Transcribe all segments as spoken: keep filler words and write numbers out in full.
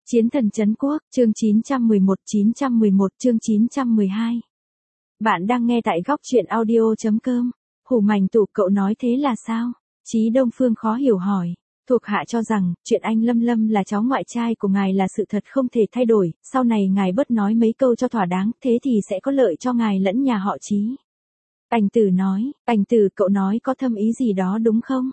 Chiến thần trấn quốc, chương chín trăm mười một, chín trăm mười một chương chín trăm mười hai. Bạn đang nghe tại góc truyện audio chấm com. Hủ mảnh tủ, cậu nói thế là sao? Chí Đông Phương khó hiểu hỏi. Thuộc hạ cho rằng, chuyện anh Lâm Lâm là cháu ngoại trai của ngài là sự thật không thể thay đổi, sau này ngài bớt nói mấy câu cho thỏa đáng, thế thì sẽ có lợi cho ngài lẫn nhà họ Chí. Ảnh Tử nói, Ảnh Tử, cậu nói có thâm ý gì đó đúng không?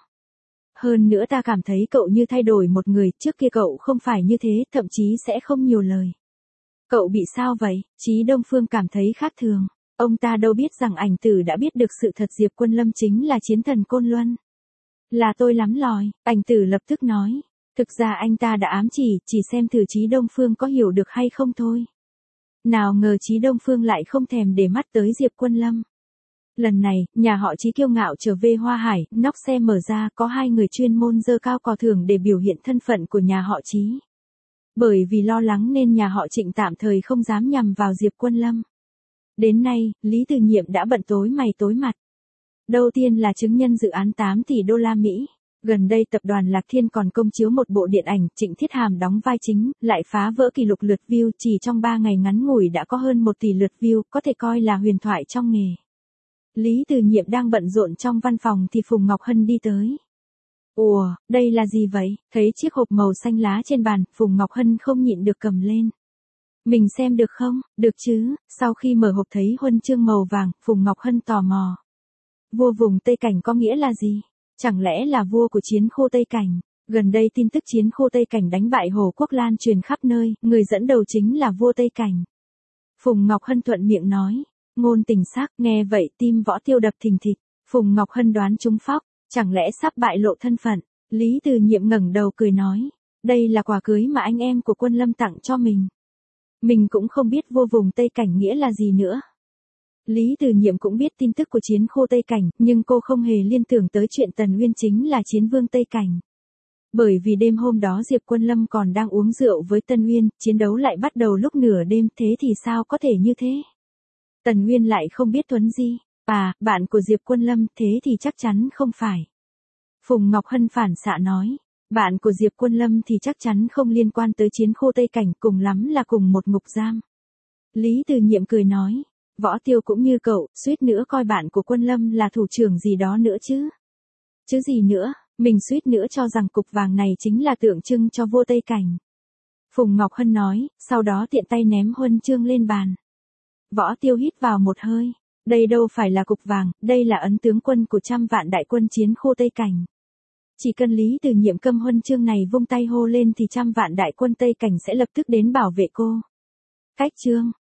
Hơn nữa ta cảm thấy cậu như thay đổi một người, trước kia cậu không phải như thế, thậm chí sẽ không nhiều lời. Cậu bị sao vậy? Chí Đông Phương cảm thấy khác thường. Ông ta đâu biết rằng Ảnh Tử đã biết được sự thật Diệp Quân Lâm chính là chiến thần Côn Luân. Là tôi lắm lòi, Ảnh Tử lập tức nói. Thực ra anh ta đã ám chỉ, chỉ xem thử Chí Đông Phương có hiểu được hay không thôi. Nào ngờ Chí Đông Phương lại không thèm để mắt tới Diệp Quân Lâm. Lần này, nhà họ Chí kiêu ngạo trở về Hoa Hải, nóc xe mở ra, có hai người chuyên môn giơ cao cò thưởng để biểu hiện thân phận của nhà họ Chí. Bởi vì lo lắng nên nhà họ Trịnh tạm thời không dám nhằm vào Diệp Quân Lâm. Đến nay, Lý Từ Nhiệm đã bận tối mày tối mặt. Đầu tiên là chứng nhân dự án tám tỷ đô la Mỹ. Gần đây tập đoàn Lạc Thiên còn công chiếu một bộ điện ảnh, Trịnh Thiết Hàm đóng vai chính, lại phá vỡ kỷ lục lượt view, chỉ trong ba ngày ngắn ngủi đã có hơn một tỷ lượt view, có thể coi là huyền thoại trong nghề. Lý Từ Nhiệm đang bận rộn trong văn phòng thì Phùng Ngọc Hân đi tới. Ủa, đây là gì vậy? Thấy chiếc hộp màu xanh lá trên bàn, Phùng Ngọc Hân không nhịn được cầm lên. Mình xem được không? Được chứ? Sau khi mở hộp thấy huân chương màu vàng, Phùng Ngọc Hân tò mò. Vua vùng Tây Cảnh có nghĩa là gì? Chẳng lẽ là vua của chiến khu Tây Cảnh? Gần đây tin tức chiến khu Tây Cảnh đánh bại Hồ Quốc lan truyền khắp nơi, người dẫn đầu chính là vua Tây Cảnh. Phùng Ngọc Hân thuận miệng nói. Ngôn tình sắc, nghe vậy tim Võ Tiêu đập thình thịch. Phùng Ngọc Hân đoán trúng phóc, chẳng lẽ sắp bại lộ thân phận. Lý Từ Nhiệm ngẩng đầu cười nói, đây là quà cưới mà anh em của Quân Lâm tặng cho mình. Mình cũng không biết vua vùng Tây Cảnh nghĩa là gì nữa. Lý Từ Nhiệm cũng biết tin tức của chiến khu Tây Cảnh, nhưng cô không hề liên tưởng tới chuyện Tần Uyên chính là chiến vương Tây Cảnh. Bởi vì đêm hôm đó Diệp Quân Lâm còn đang uống rượu với Tân Uyên, chiến đấu lại bắt đầu lúc nửa đêm, thế thì sao có thể như thế? Tần Uyên lại không biết Tuấn Di, à, bạn của Diệp Quân Lâm, thế thì chắc chắn không phải. Phùng Ngọc Hân phản xạ nói, bạn của Diệp Quân Lâm thì chắc chắn không liên quan tới chiến khu Tây Cảnh, cùng lắm là cùng một ngục giam. Lý Từ Nhiệm cười nói, Võ Tiêu cũng như cậu, suýt nữa coi bạn của Quân Lâm là thủ trưởng gì đó nữa chứ. Chứ gì nữa, mình suýt nữa cho rằng cục vàng này chính là tượng trưng cho vua Tây Cảnh. Phùng Ngọc Hân nói, sau đó tiện tay ném huân chương lên bàn. Võ Tiêu hít vào một hơi, đây đâu phải là cục vàng, đây là ấn tướng quân của trăm vạn đại quân chiến khu Tây Cảnh. Chỉ cần Lý Từ Nhiệm cầm huân chương này vung tay hô lên thì trăm vạn đại quân Tây Cảnh sẽ lập tức đến bảo vệ cô. Cách chương,